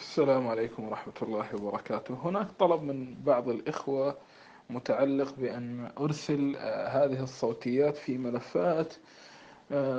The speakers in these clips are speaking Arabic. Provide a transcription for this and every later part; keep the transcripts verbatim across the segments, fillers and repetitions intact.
السلام عليكم ورحمة الله وبركاته. هناك طلب من بعض الإخوة متعلق بأن أرسل آه، هذه الصوتيات في ملفات، آه،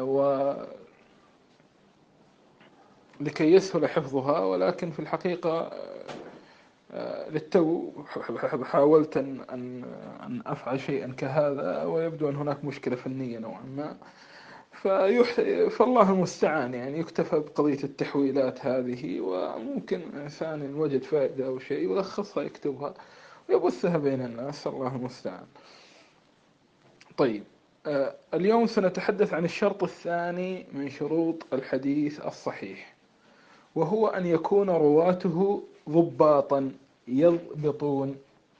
ولكي يسهل حفظها، ولكن في الحقيقة آه، للتو حاولت أن أن أن أفعل شيئا كهذا، ويبدو أن هناك مشكلة فنية نوعا ما. فيح... فالله المستعان، يعني يكتفى بقضية التحويلات هذه، وممكن إنسان وجد فائدة أو شيء يلخصها يكتبها ويبثها بين الناس. الله المستعان. طيب، آه، اليوم سنتحدث عن الشرط الثاني من شروط الحديث الصحيح، وهو أن يكون رواته ضباطا يضبطون.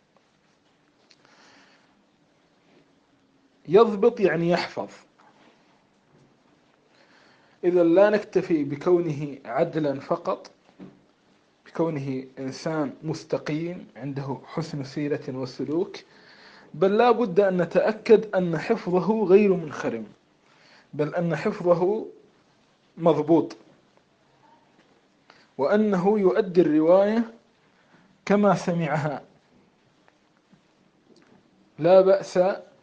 يضبط يعني يحفظ. إذا لا نكتفي بكونه عدلا فقط، بكونه إنسان مستقيم عنده حسن سيرة وسلوك، بل لا بد أن نتأكد أن حفظه غير منخرم، بل أن حفظه مضبوط، وأنه يؤدي الرواية كما سمعها. لا بأس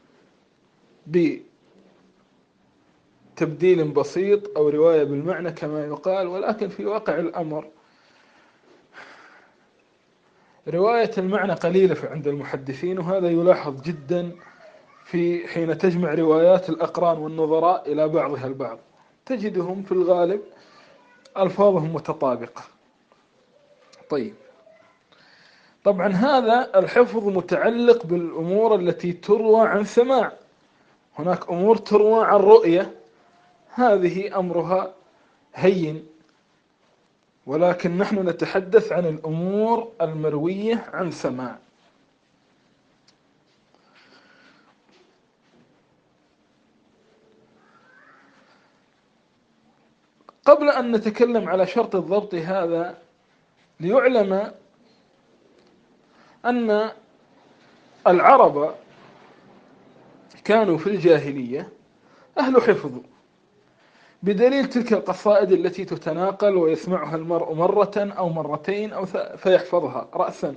بتبديل بسيط أو رواية بالمعنى كما يقال، ولكن في واقع الأمر رواية المعنى قليلة عند المحدثين، وهذا يلاحظ جدا في حين تجمع روايات الأقران والنظراء إلى بعضها البعض، تجدهم في الغالب ألفاظهم متطابقة. طيب، طبعا هذا الحفظ متعلق بالأمور التي تروى عن سماع. هناك أمور تروى عن رؤية، هذه أمرها هين، ولكن نحن نتحدث عن الأمور المروية عن سماع. قبل أن نتكلم على شرط الضبط هذا، ليعلم أن العرب كانوا في الجاهلية أهل حفظ، بدليل تلك القصائد التي تتناقل ويسمعها المرء مرة أو مرتين أو فيحفظها رأسا.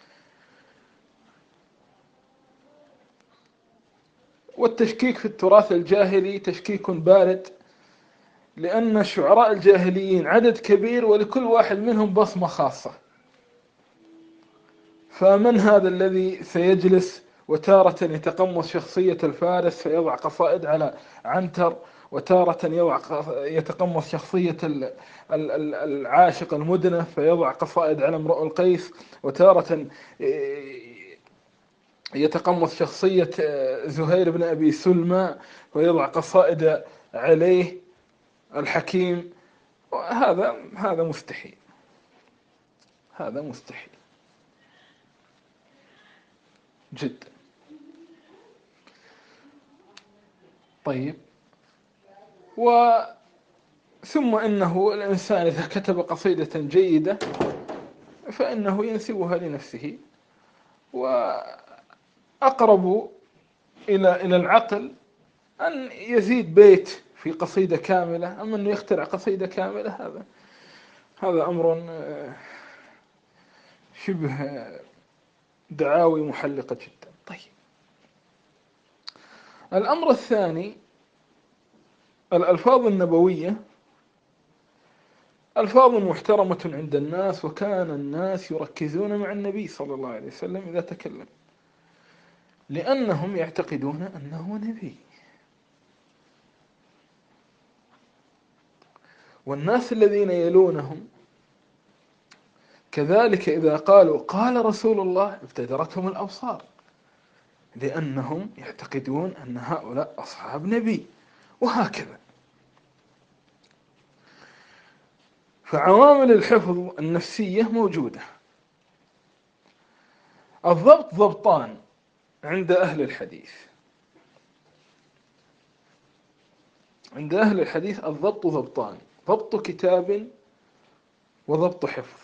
والتشكيك في التراث الجاهلي تشكيك بارد، لأن الشعراء الجاهليين عدد كبير ولكل واحد منهم بصمة خاصة. فمن هذا الذي سيجلس وتارة يتقمص شخصية الفارس فيضع قصائد على عنتر، وتارة يضع يتقمص شخصية العاشق المدنف فيضع قصائد على امرؤ القيس، وتارة يتقمص شخصية زهير بن أبي سلمى ويضع قصائد عليه الحكيم. هذا هذا مستحيل، هذا مستحيل جدا. طيب، وثم إنه الإنسان إذا كتب قصيدة جيدة فإنه ينسبها لنفسه، وأقرب إلى إلى العقل أن يزيد بيت في قصيدة كاملة، أما أنه يخترع قصيدة كاملة، هذا هذا أمر شبه دعاوي محلقة جدا. طيب، الأمر الثاني، الألفاظ النبوية ألفاظ محترمة عند الناس، وكان الناس يركزون مع النبي صلى الله عليه وسلم إذا تكلم، لأنهم يعتقدون أنه نبي. والناس الذين يلونهم كذلك إذا قالوا قال رسول الله ابتدرتهم الأبصار، لأنهم يعتقدون أن هؤلاء أصحاب نبي، وهكذا. فعوامل الحفظ النفسية موجودة. الضبط ضبطان عند أهل الحديث. عند أهل الحديث الضبط ضبطان: ضبط كتاب وضبط حفظ.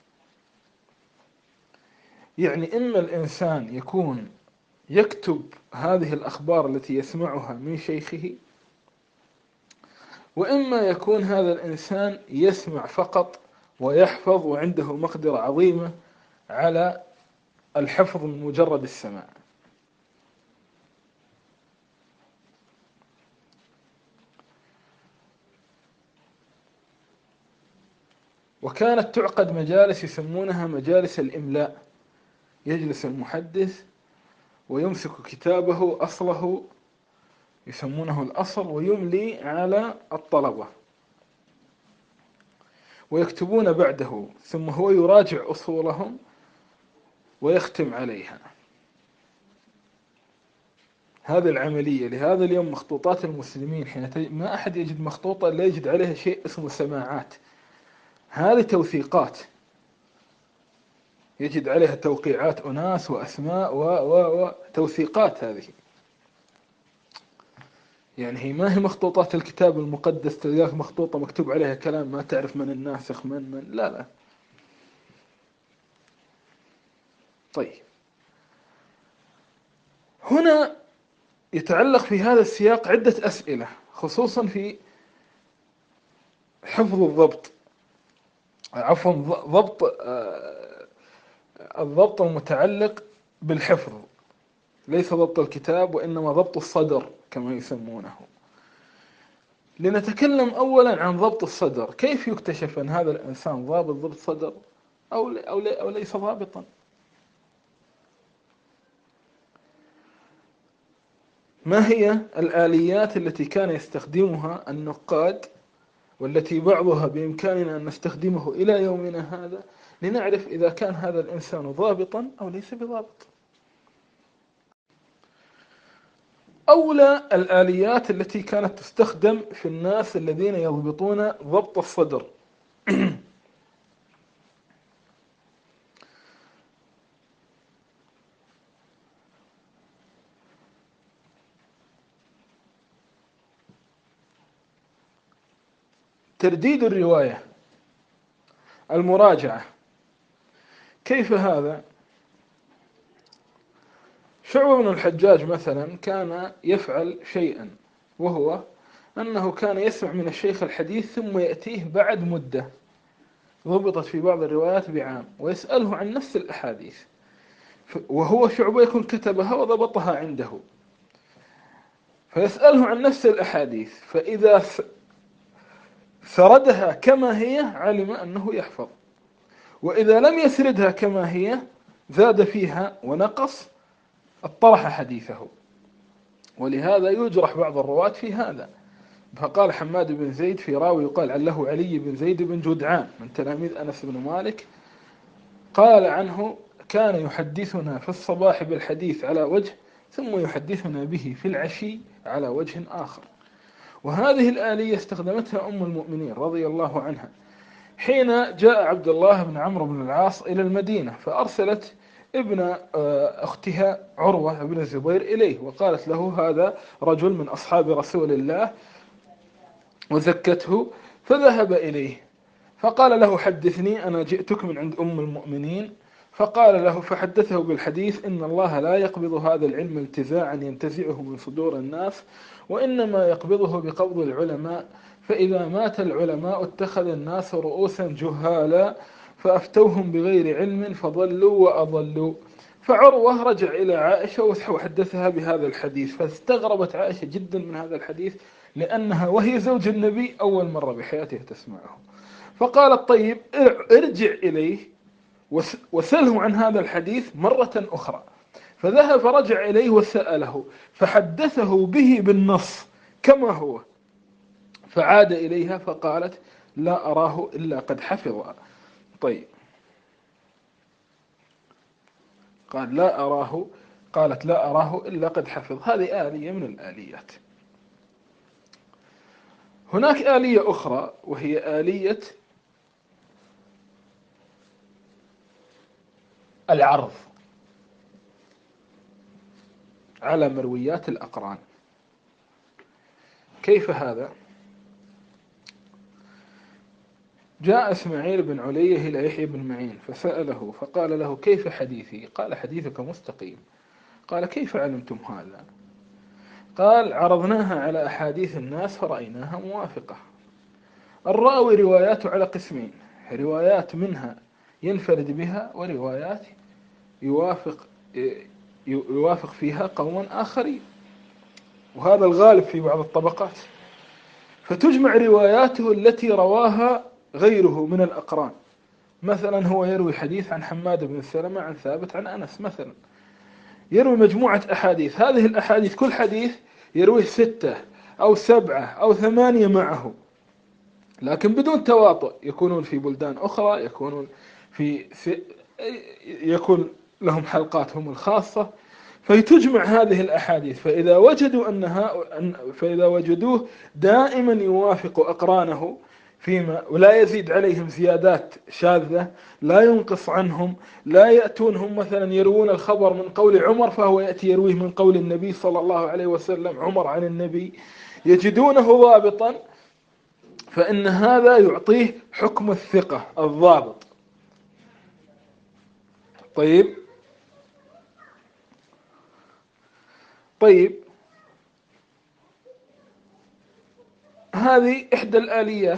يعني إما الإنسان يكون يكتب هذه الأخبار التي يسمعها من شيخه، وإما يكون هذا الإنسان يسمع فقط ويحفظ وعنده مقدرة عظيمة على الحفظ من مجرد السماع. وكانت تعقد مجالس يسمونها مجالس الإملاء، يجلس المحدث ويمسك كتابه أصله يسمونه الأصل ويملي على الطلبة ويكتبون بعده، ثم هو يراجع أصولهم ويختم عليها. هذه العملية. لهذا اليوم مخطوطات المسلمين حين تجد ما أحد يجد مخطوطة إلا يجد عليها شيء اسمه سماعات. هذه توثيقات يجد عليها توقيعات أناس وأسماء و و وتوثيقات. هذه يعني هي ما هي مخطوطات الكتاب المقدس تلقاك مخطوطة مكتوب عليها كلام ما تعرف من الناسخ من من لا لا. طيب، هنا يتعلق في هذا السياق عدة أسئلة، خصوصا في حفظ الضبط، عفوا ضبط الضبط المتعلق بالحفظ، ليس ضبط الكتاب وإنما ضبط الصدر كما يسمونه. لنتكلم أولا عن ضبط الصدر. كيف يكتشف أن هذا الإنسان ضابط ضبط صدر أو أو أو ليس ضابطا؟ ما هي الآليات التي كان يستخدمها النقاد والتي بعضها بإمكاننا أن نستخدمه إلى يومنا هذا لنعرف إذا كان هذا الإنسان ضابطا أو ليس بضابط؟ أولى الآليات التي كانت تستخدم في الناس الذين يضبطون ضبط الصدر ترديد الرواية، المراجعة. كيف هذا؟ شعبة بن الحجاج مثلا كان يفعل شيئا، وهو أنه كان يسمع من الشيخ الحديث ثم يأتيه بعد مدة ضبطت في بعض الروايات بعام ويسأله عن نفس الأحاديث، وهو شعبة يكون كتبها وضبطها عنده، فيسأله عن نفس الأحاديث، فإذا سردها كما هي علم أنه يحفظ، وإذا لم يسردها كما هي زاد فيها ونقص اطرح حديثه. ولهذا يجرح بعض الرواة في هذا. فقال حماد بن زيد في راوي يقال عنه علي بن زيد بن جدعان من تلاميذ أنس بن مالك، قال عنه: كان يحدثنا في الصباح بالحديث على وجه ثم يحدثنا به في العشي على وجه آخر. وهذه الآلية استخدمتها أم المؤمنين رضي الله عنها حين جاء عبد الله بن عمرو بن العاص إلى المدينة، فأرسلت ابن أختها عروة بن الزبير إليه وقالت له: هذا رجل من أصحاب رسول الله، وزكته، فذهب إليه فقال له: حدثني، أنا جئتك من عند أم المؤمنين. فقال له فحدثه بالحديث: إن الله لا يقبض هذا العلم انتزاعا ينتزعه من صدور الناس، وإنما يقبضه بقبض العلماء، فإذا مات العلماء اتخذ الناس رؤوسا جهالا فأفتوهم بغير علم فضلوا وأضلوا. فعروة رجع إلى عائشة وحدثها بهذا الحديث، فاستغربت عائشة جدا من هذا الحديث لأنها وهي زوج النبي أول مرة بحياتها تسمعه. فقالت: طيب ارجع إليه وسأله عن هذا الحديث مرة أخرى. فذهب فرجع إليه وسأله فحدثه به بالنص كما هو، فعاد إليها فقالت: لا أراه إلا قد حفظ. طيب، قال: لا أراه قالت: لا أراه إلا قد حفظ. هذه آلية من الآليات. هناك آلية أخرى وهي آلية العرض على مرويات الأقران. كيف هذا؟ جاء إسماعيل بن علية إلى يحيى بن معين فسأله فقال له: كيف حديثي؟ قال: حديثك مستقيم. قال: كيف علمتم هذا؟ قال: عرضناها على أحاديث الناس فرأيناها موافقة. الراوي رواياته على قسمين: روايات منها ينفرد بها، وروايات يوافق يوافق فيها قوم آخرين، وهذا الغالب في بعض الطبقات. فتجمع رواياته التي رواها غيره من الأقران. مثلا هو يروي حديث عن حماد بن سلمة عن ثابت عن أنس مثلا، يروي مجموعة أحاديث، هذه الأحاديث كل حديث يرويه ستة أو سبعة أو ثمانية معه، لكن بدون تواطؤ، يكونون في بلدان أخرى، يكونون في, في يكون لهم حلقاتهم الخاصة، فتجمع هذه الأحاديث. فإذا وجدوا أنها فإذا وجدوه دائما يوافق أقرانه فيما، ولا يزيد عليهم زيادات شاذة، لا ينقص عنهم، لا يأتونهم مثلا يروون الخبر من قول عمر فهو يأتي يرويه من قول النبي صلى الله عليه وسلم، عمر عن النبي، يجدونه ضابطا، فإن هذا يعطيه حكم الثقة الضابط. طيب طيب هذه إحدى الآليات.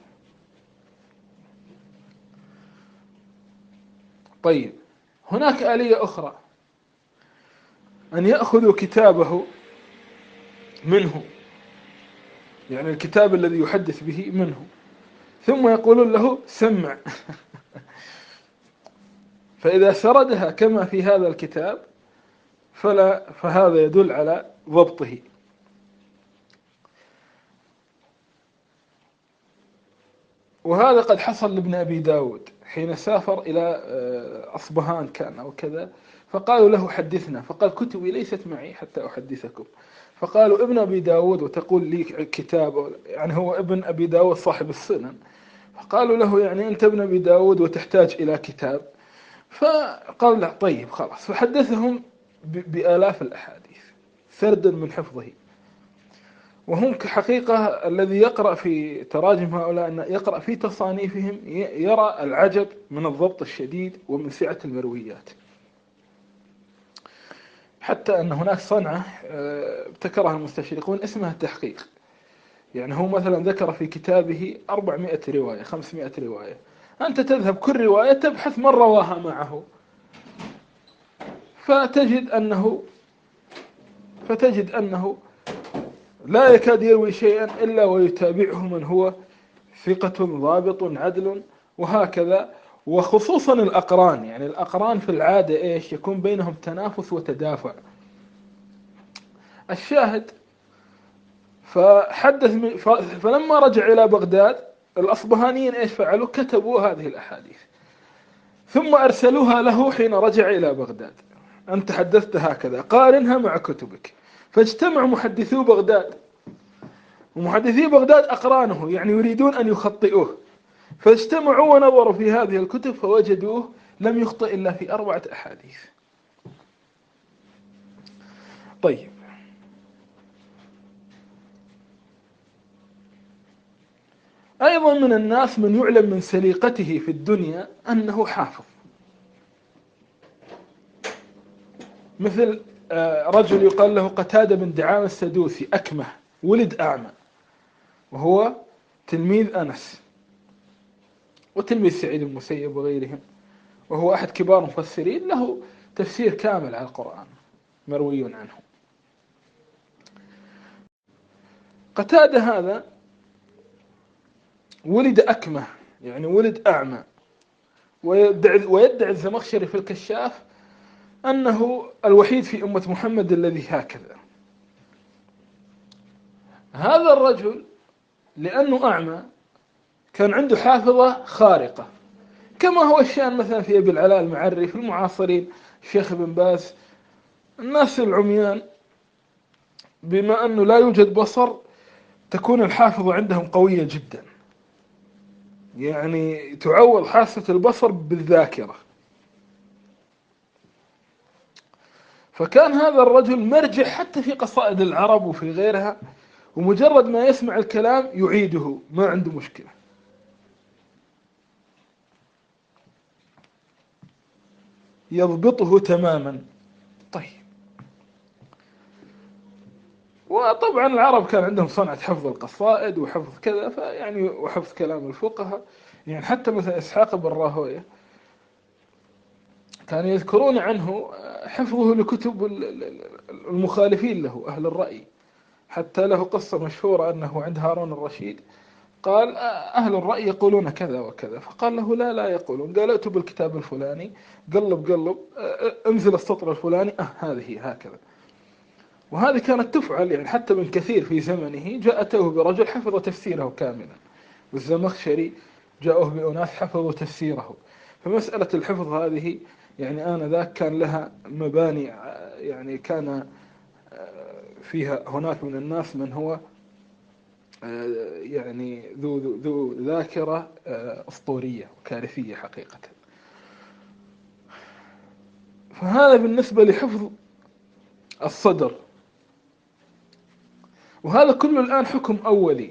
طيب هناك آلية أخرى، أن يأخذوا كتابه منه، يعني الكتاب الذي يحدث به منه، ثم يقولون له سمع فإذا سردها كما في هذا الكتاب فلا فهذا يدل على ضبطه. وهذا قد حصل لابن أبي داود حين سافر إلى أصبهان كان أو كذا، فقالوا له حدثنا، فقال كتبي ليست معي حتى أحدثكم. فقالوا ابن أبي داود وتقول لي كتاب، يعني هو ابن أبي داود صاحب السنن، فقالوا له يعني أنت ابن أبي داود وتحتاج إلى كتاب. فقال لا طيب خلاص، فحدثهم بآلاف الأحاديث سردا من حفظه. وهم كحقيقة الذي يقرأ في تراجم هؤلاء، أن يقرأ في تصانيفهم يرى العجب من الضبط الشديد ومن سعة المرويات، حتى أن هناك صنعة ابتكرها المستشرقون اسمها التحقيق. يعني هو مثلا ذكر في كتابه أربعمائة رواية خمسمائة رواية، أنت تذهب كل رواية تبحث من رواها معه، فتجد أنه فتجد أنه لا يكاد يروي شيئا إلا ويتابعه من هو ثقة ضابط عدل، وهكذا. وخصوصا الأقران، يعني الأقران في العادة إيش يكون بينهم تنافس وتدافع. الشاهد فحدث فلما رجع إلى بغداد الأصبهانيين إيش فعلوا؟ كتبوا هذه الأحاديث ثم أرسلوها له حين رجع إلى بغداد، أنت حدثت هكذا قارنها مع كتبك. فاجتمع محدثو بغداد، ومحدثي بغداد أقرانه يعني يريدون أن يخطئوه، فاجتمعوا ونظروا في هذه الكتب فوجدوه لم يخطئ إلا في أربعة أحاديث. طيب أيضا من الناس من يعلم من سليقته في الدنيا أنه حافظ، مثل رجل يقال له قتادة بن دعامة السدوسي أكمه، ولد أعمى، وهو تلميذ أنس وتلميذ سعيد المسيب وغيرهم، وهو أحد كبار مفسرين، له تفسير كامل على القرآن مروي عنه. قتادة هذا ولد أكمه، يعني ولد أعمى، ويدعي, ويدعي الزمخشري في الكشاف أنه الوحيد في أمة محمد الذي هكذا. هذا الرجل لأنه أعمى كان عنده حافظة خارقة، كما هو الشأن مثلا في أبي العلاء المعري في المعاصرين، الشيخ ابن باز. الناس العميان بما أنه لا يوجد بصر تكون الحافظة عندهم قوية جدا، يعني تعوض حاسة البصر بالذاكرة. فكان هذا الرجل مرجع حتى في قصائد العرب وفي غيرها، ومجرد ما يسمع الكلام يعيده ما عنده مشكلة. يضبطه تماما. طيب وطبعا العرب كان عندهم صنعة حفظ القصائد وحفظ كذا، فيعني وحفظ كلام الفقهاء، يعني حتى مثلا إسحاق بن راهويه كانوا يذكرون عنه حفظه لكتب المخالفين له أهل الرأي. حتى له قصة مشهورة أنه عند هارون الرشيد قال أهل الرأي يقولون كذا وكذا، فقال له لا لا يقولون. قال ائتوا بالكتاب الفلاني، قلب قلب انزل السطر الفلاني، أه هذه هكذا. وهذه كانت تفعل، يعني حتى ابن كثير في زمنه جاءته برجل حفظ تفسيره كاملا، والزمخشري جاءوه بأناس حفظوا تفسيره. فمسألة الحفظ هذه يعني آنذاك كان لها مباني، يعني كان فيها هناك من الناس من هو يعني ذو ذو, ذو ذاكرة أسطورية وكارثية حقيقة. فهذا بالنسبة لحفظ الصدر، وهذا كله الآن حكم أولي،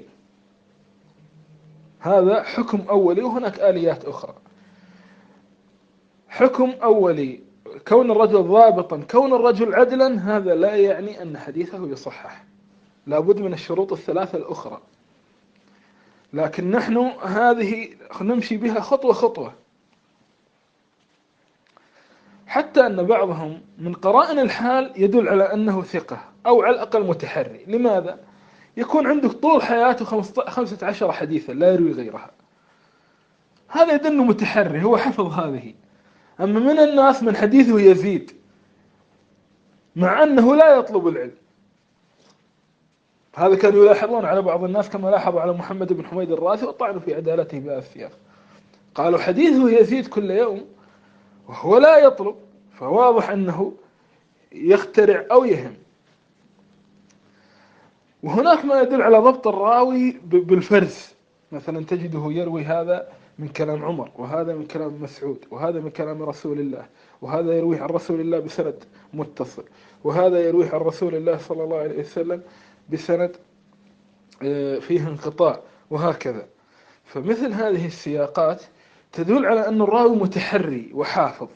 هذا حكم أولي، وهناك آليات أخرى. حكم أولي كون الرجل ضابطا، كون الرجل عدلا، هذا لا يعني أن حديثه يصحح، لابد من الشروط الثلاثة الأخرى. لكن نحن هذه نمشي بها خطوة خطوة، حتى أن بعضهم من قرائن الحال يدل على أنه ثقة أو على الأقل متحري. لماذا؟ يكون عندك طول حياته خمسة عشر حديثا لا يروي غيرها، هذا يدل أنه متحري، هو حفظ هذه. أما من الناس من حديثه يزيد مع أنه لا يطلب العلم، هذا كانوا يلاحظون على بعض الناس كما لاحظوا على محمد بن حميد الراسي وطعنوا في عدالته بهذا السياق. قالوا حديثه يزيد كل يوم وهو لا يطلب، فواضح أنه يخترع أو يهم. وهناك ما يدل على ضبط الراوي بالفرز، مثلا تجده يروي هذا من كلام عمر، وهذا من كلام مسعود، وهذا من كلام رسول الله، وهذا يروي عن رسول الله بسند متصل، وهذا يروي عن رسول الله صلى الله عليه وسلم بسند فيه انقطاع، وهكذا. فمثل هذه السياقات تدل على أن الراوي متحري وحافظ.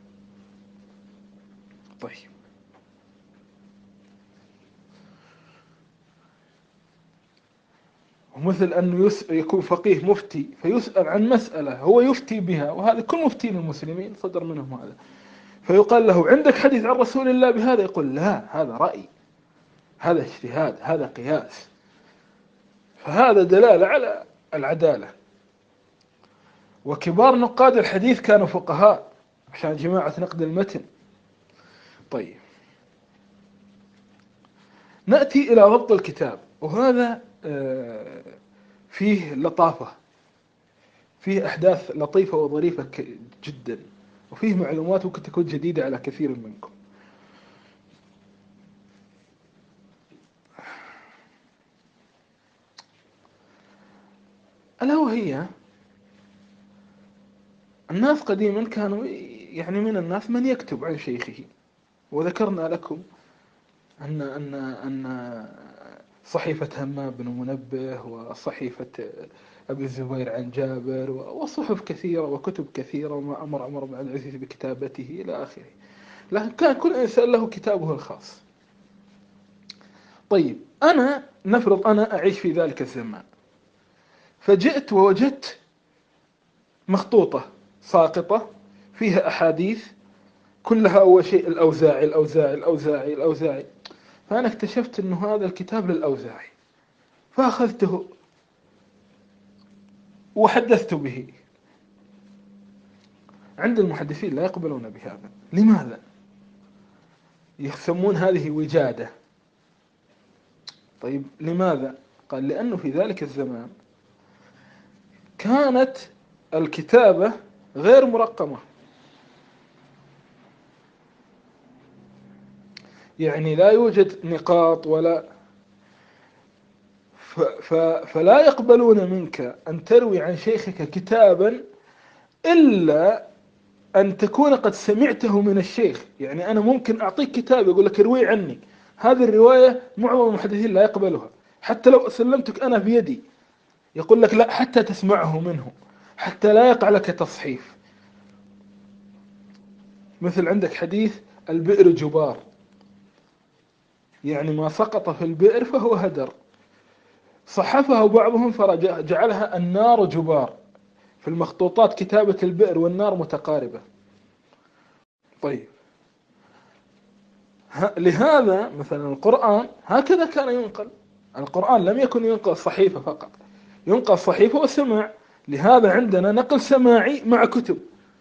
طيب، ومثل أنه يكون فقيه مفتي فيسأل عن مسألة هو يفتي بها، وهذا كل مفتين المسلمين صدر منهم هذا، فيقال له عندك حديث عن رسول الله بهذا؟ يقول لا، هذا رأي، هذا اجتهاد، هذا قياس. فهذا دلالة على العدالة. وكبار نقاد الحديث كانوا فقهاء عشان جماعة نقد المتن. طيب، نأتي إلى ضبط الكتاب، وهذا فيه لطافة، فيه أحداث لطيفة وظريفة جدا، وفيه معلومات ممكن تكون جديدة على كثير منكم. ألا وهي الناس قديما كانوا يعني من الناس من يكتب عن شيخه، وذكرنا لكم أن أن أن صحيفة همام بن منبه وصحيفة أبي الزبير عن جابر وصحف كثيرة وكتب كثيرة، وما أمر عمر بن عبد العزيز بكتابته إلى آخره. لكن كان كل إنسان له كتابه الخاص. طيب، أنا نفرض أنا أعيش في ذلك الزمان، فجئت ووجدت مخطوطة ساقطة فيها أحاديث كلها أول شيء الأوزاعي الأوزاعي الأوزاعي الأوزاعي، فأنا اكتشفت أنه هذا الكتاب للأوزاعي، فأخذته وحدثت به. عند المحدثين لا يقبلون بهذا. لماذا؟ يسمون هذه وجادة. طيب، لماذا؟ قال لأنه في ذلك الزمان كانت الكتابة غير مرقمة، يعني لا يوجد نقاط ولا ف ف فلا يقبلون منك أن تروي عن شيخك كتابا إلا أن تكون قد سمعته من الشيخ. يعني أنا ممكن أعطيك كتاب يقول لك اروي عني، هذه الرواية معظم المحدثين لا يقبلها، حتى لو سلمتك أنا بيدي يقول لك لا، حتى تسمعه منه، حتى لا يقع لك تصحيف. مثل عندك حديث البئر جبار، يعني ما سقط في البئر فهو هدر، صحفه بعضهم فرجعلها النار جبار، في المخطوطات كتابة البئر والنار متقاربة. طيب لهذا مثلا القرآن هكذا كان ينقل. القرآن لم يكن ينقل صحيفة فقط، ينقل صحيفة وسمع. لهذا عندنا نقل سماعي مع كتب.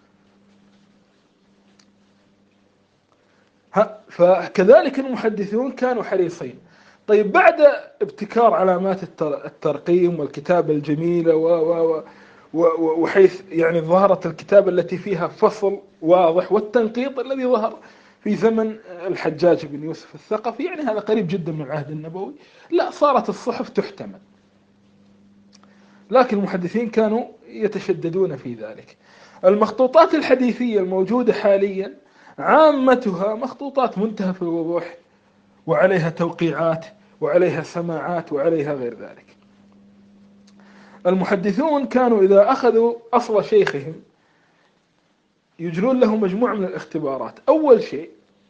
فكذلك المحدثون كانوا حريصين. طيب بعد ابتكار علامات الترقيم والكتابة الجميلة و وحيث يعني ظهرت الكتابة التي فيها فصل واضح، والتنقيط الذي ظهر في زمن الحجاج بن يوسف الثقفي، يعني هذا قريب جدا من العهد النبوي، لا صارت الصحف تحتمل. لكن المحدثين كانوا يتشددون في ذلك. المخطوطات الحديثية الموجودة حاليا عامتها مخطوطات منتهى في الوضوح، وعليها توقيعات وعليها سماعات وعليها غير ذلك. المحدثون كانوا إذا أخذوا أصل شيخهم يجرون له مجموعة من الاختبارات. أول شيء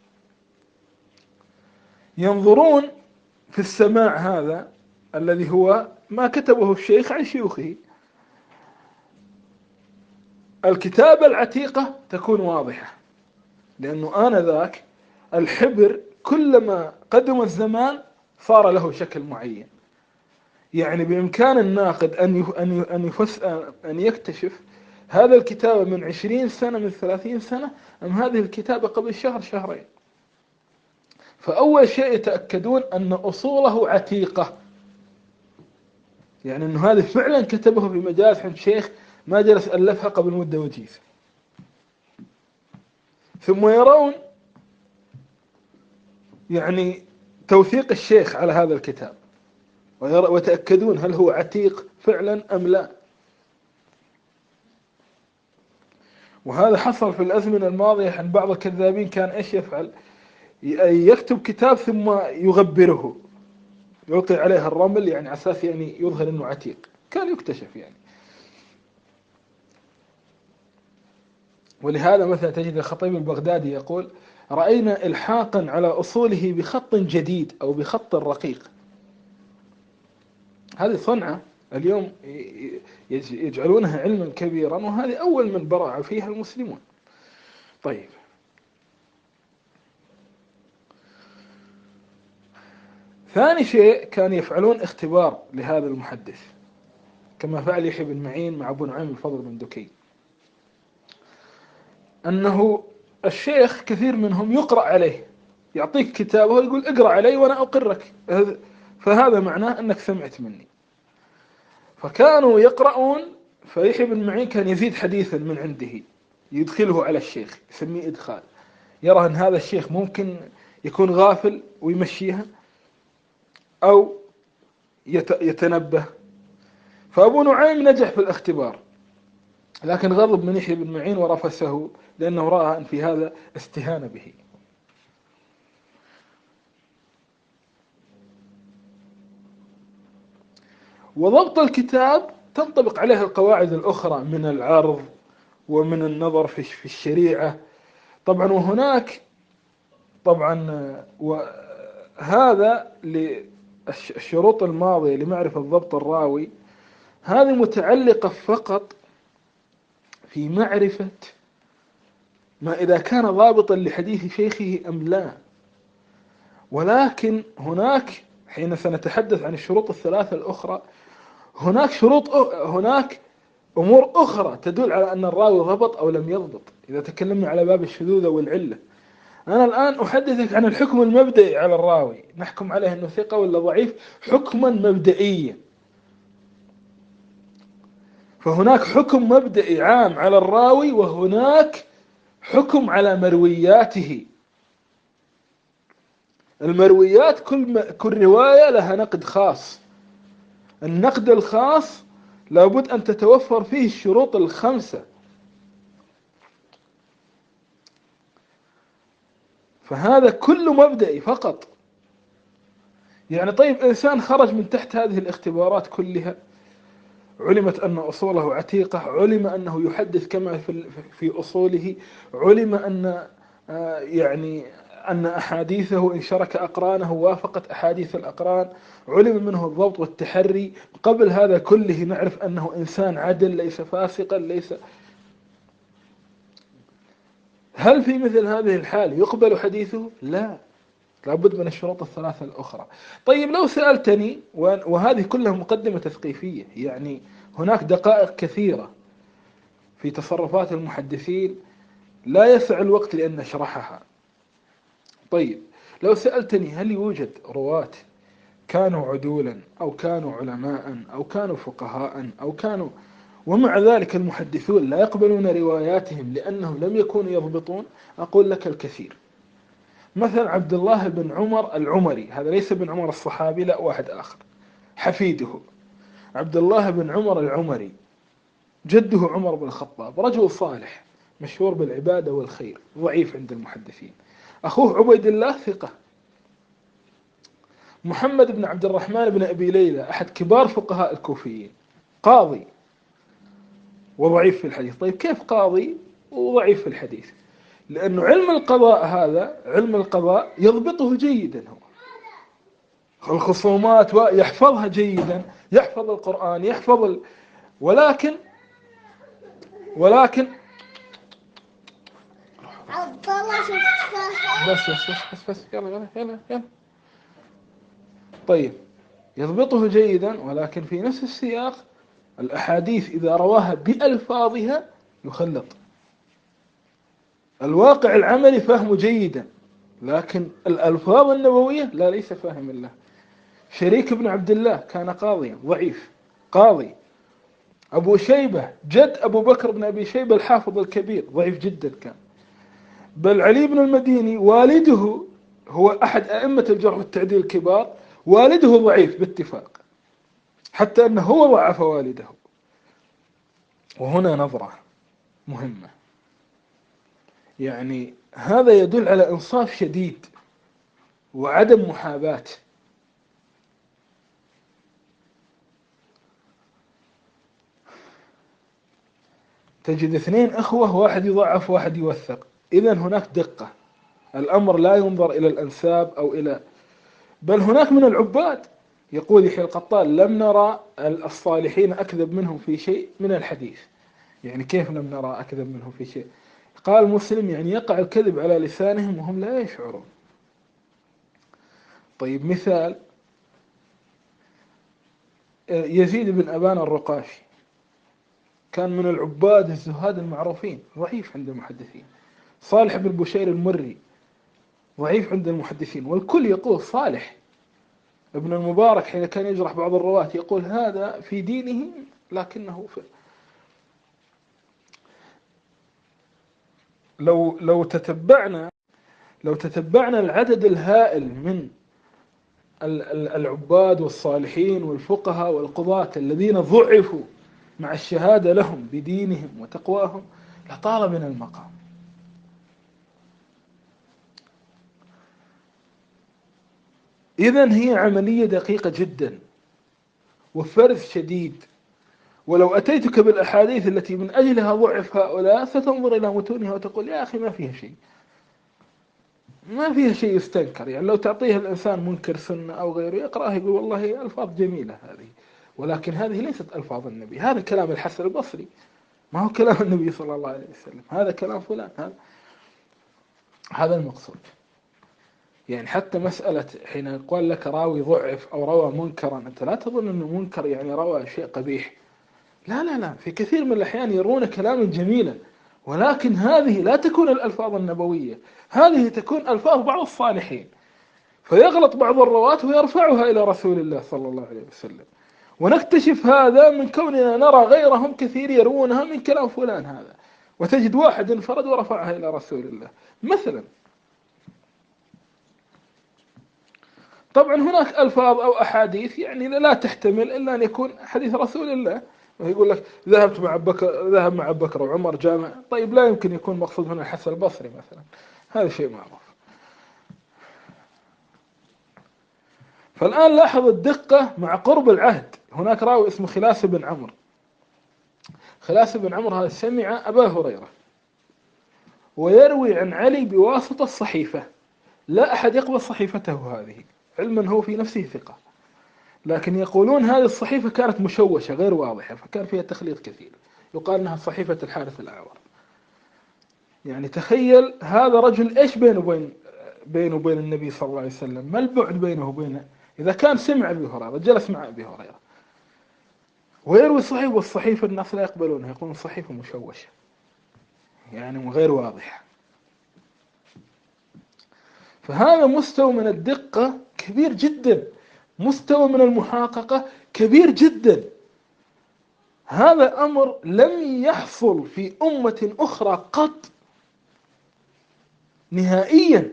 ينظرون في السماع هذا الذي هو ما كتبه الشيخ عن شيوخه. الكتابة العتيقة تكون واضحة، لأنه آنذاك الحبر كلما قدم الزمان صار له شكل معين. يعني بإمكان الناقد أن أن أن يفس أن يكتشف هذا الكتابة من عشرين سنة من ثلاثين سنة أم هذه الكتابة قبل شهر شهرين. فأول شيء يتأكدون أن أصوله عتيقة، يعني أنه هذا فعلا كتبه في مجالس عند شيخ ما جلس ألفها قبل مدة وجيزة. ثم يرون يعني توثيق الشيخ على هذا الكتاب ويتأكدون هل هو عتيق فعلا أم لا. وهذا حصل في الأزمنة الماضية عن بعض الكذابين. كان إيش يفعل؟ يكتب كتاب ثم يغبره، يلقي عليه الرمل يعني على أساس يعني يظهر أنه عتيق. كان يكتشف يعني. ولهذا مثلا تجد الخطيب البغدادي يقول: رأينا إلحاقا على أصوله بخط جديد أو بخط رقيق. هذه صنعة اليوم يجعلونها علما كبيرا، وهذه أول من برع فيها المسلمون. طيب ثاني شيء كان يفعلون اختبار لهذا المحدث كما فعل يحيى بن معين مع أبو نعيم الفضل بن دكين، أنه الشيخ كثير منهم يقرأ عليه، يعطيك كتابه ويقول اقرأ علي وأنا أقرك، فهذا معناه أنك سمعت مني. فكانوا يقرؤون، فيحيى بن معين كان يزيد حديثا من عنده يدخله على الشيخ، يسميه إدخال، يرى أن هذا الشيخ ممكن يكون غافل ويمشيها أو يتنبه. فأبو نعيم نجح في الاختبار، لكن غضب من يحيى بن معين ورفسه، لأنه رأى أن في هذا استهانة به. وضبط الكتاب تنطبق عليه القواعد الأخرى من العرض ومن النظر في الشريعة طبعا. وهناك طبعا وهذا للشروط الماضية لمعرفة ضبط الراوي، هذه متعلقة فقط في معرفة ما إذا كان ضابطا لحديث شيخه أم لا. ولكن هناك حين سنتحدث عن الشروط الثلاثة الأخرى هناك شروط هناك أمور أخرى تدل على أن الراوي ضبط أو لم يضبط. إذا تكلمنا على باب الشذوذ والعلة، أنا الآن أحدثك عن الحكم المبدئي على الراوي، نحكم عليه أنه ثقة ولا ضعيف حكما مبدئيا. فهناك حكم مبدئي عام على الراوي، وهناك حكم على مروياته. المرويات كل كل رواية لها نقد خاص. النقد الخاص لابد أن تتوفر فيه الشروط الخمسة. فهذا كله مبدئي فقط. يعني طيب إنسان خرج من تحت هذه الاختبارات كلها، علمت أن أصوله عتيقة، علم أنه يحدث كما في في أصوله، علم أن يعني أن أحاديثه إن شرك أقرانه وافقت أحاديث الأقران، علم منه الضبط والتحري. قبل هذا كله نعرف أنه إنسان عدل ليس فاسقا ليس. هل في مثل هذه الحال يقبل حديثه؟ لا، لابد من الشروط الثلاثة الأخرى. طيب لو سألتني، وهذه كلها مقدمة تثقيفية، يعني هناك دقائق كثيرة في تصرفات المحدثين لا يسع الوقت لأن نشرحها. طيب لو سألتني هل يوجد رواة كانوا عدولا أو كانوا علماء أو كانوا فقهاء أو كانوا، ومع ذلك المحدثون لا يقبلون رواياتهم لأنهم لم يكونوا يضبطون؟ أقول لك الكثير. مثلا عبد الله بن عمر العمري، هذا ليس بن عمر الصحابي، لا، واحد آخر، حفيده عبد الله بن عمر العمري، جده عمر بن الخطاب، رجل صالح مشهور بالعبادة والخير، ضعيف عند المحدثين. أخوه عبيد الله ثقة. محمد بن عبد الرحمن بن أبي ليلى أحد كبار فقهاء الكوفيين، قاضي وضعيف في الحديث. طيب كيف قاضي وضعيف في الحديث؟ لأنه علم القضاء، هذا علم القضاء يضبطه جيدا، هو الخصومات ويحفظها جيدا، يحفظ القرآن، يحفظ ال... ولكن ولكن بس بس بس بس, بس يلا يلا يلا يلا. طيب يضبطه جيدا، ولكن في نفس السياق الأحاديث إذا رواها بألفاظها يخلط. الواقع العملي فهمه جيدا، لكن الألفاظ النبوية لا، ليس فاهم الله. شريك بن عبد الله كان قاضيا ضعيف، قاضي. أبو شيبة جد أبو بكر بن أبي شيبة الحافظ الكبير، ضعيف جدا كان. بل علي بن المديني والده هو أحد أئمة الجرح والتعديل الكبار، والده ضعيف باتفاق، حتى أنه هو ضعف والده. وهنا نظرة مهمة، يعني هذا يدل على إنصاف شديد وعدم محاباة. تجد اثنين أخوة، واحد يضعف واحد يوثق، إذن هناك دقة. الأمر لا ينظر إلى الأنساب أو إلى، بل هناك من العباد يقول يحيى القطان لم نرى الصالحين أكذب منهم في شيء من الحديث. يعني كيف لم نرى أكذب منهم في شيء؟ قال مسلم يعني يقع الكذب على لسانهم وهم لا يشعرون. طيب مثال يزيد بن أبان الرقاشي، كان من العباد الزهاد المعروفين، ضعيف عند المحدثين. صالح بن بشير المري ضعيف عند المحدثين، والكل يقول صالح. ابن المبارك حين كان يجرح بعض الرواة يقول هذا في دينه لكنه في. لو لو تتبعنا لو تتبعنا العدد الهائل من العباد والصالحين والفقهاء والقضاة الذين ضعفوا مع الشهادة لهم بدينهم وتقواهم لطال من المقام. إذن هي عملية دقيقة جدا وفرز شديد. ولو أتيتك بالأحاديث التي من أجلها ضعف هؤلاء ستنظر إلى متونها وتقول يا أخي ما فيها شيء، ما فيها شيء يستنكر. يعني لو تعطيه الإنسان منكر سنة أو غيره يقرأه يقول والله ألفاظ جميلة هذه، ولكن هذه ليست ألفاظ النبي، هذا كلام الحسن البصري، ما هو كلام النبي صلى الله عليه وسلم، هذا كلام فلان. هذا هذا المقصود. يعني حتى مسألة حين يقول لك راوي ضعف أو روى منكرا، أنت لا تظن أنه منكر يعني روى شيء قبيح، لا لا لا، في كثير من الأحيان يرون كلاما جميلا، ولكن هذه لا تكون الألفاظ النبوية، هذه تكون ألفاظ بعض الصالحين، فيغلط بعض الرواة ويرفعها إلى رسول الله صلى الله عليه وسلم. ونكتشف هذا من كوننا نرى غيرهم كثير يروونها من كلام فلان هذا، وتجد واحد انفرد ورفعها إلى رسول الله مثلا. طبعا هناك ألفاظ أو أحاديث يعني لا تحتمل إلا أن يكون حديث رسول الله، ويقول لك ذهبت مع بكر، ذهب مع بكر وعمر جامع، طيب لا يمكن يكون مقصود هنا الحسن البصري مثلا، هذا شيء معروف. فالآن لاحظ الدقة مع قرب العهد. هناك راوي اسمه خلاس بن عمرو، خلاس بن عمرو هذا سمع أبا هريرة ويروي عن علي بواسطة الصحيفة، لا أحد يقبل صحيفته هذه، علما هو في نفسه ثقة، لكن يقولون هذه الصحيفة كانت مشوشة غير واضحة، فكان فيها تخليط كثير، يقال أنها صحيفة الحارث الأعور. يعني تخيل هذا رجل إيش بينه وبين بينه وبين النبي صلى الله عليه وسلم، ما البعد بينه وبينه؟ إذا كان سمع أبي هريرة، جلس مع أبي هريرة ويروي صحيح، والصحيفة الناس لا يقبلونها، يقولون صحيفة مشوشة يعني غير واضحة. فهذا مستوى من الدقة كبير جدا، مستوى من المحققة كبير جدا. هذا أمر لم يحصل في أمة أخرى قط نهائيا.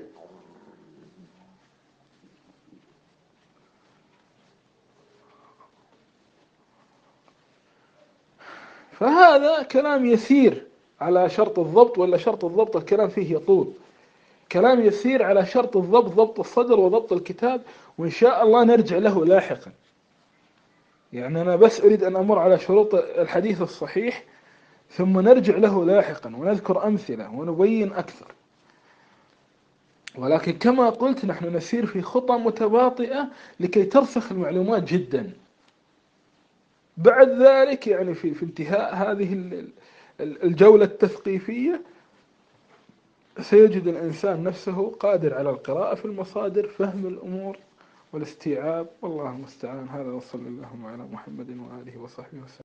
فهذا كلام يسير على شرط الضبط، ولا شرط الضبط الكلام فيه يطول. كلام يسير على شرط الضبط، ضبط الصدر وضبط الكتاب، وإن شاء الله نرجع له لاحقا. يعني أنا بس أريد أن أمر على شروط الحديث الصحيح، ثم نرجع له لاحقا ونذكر أمثلة ونبين أكثر. ولكن كما قلت نحن نسير في خطى متباطئة لكي ترسخ المعلومات جدا. بعد ذلك يعني في, في انتهاء هذه الجولة التثقيفية سيجد الإنسان نفسه قادر على القراءة في المصادر، فهم الأمور والاستيعاب، والله المستعان. هذا وصلى الله على محمد وآله وصحبه وسلم.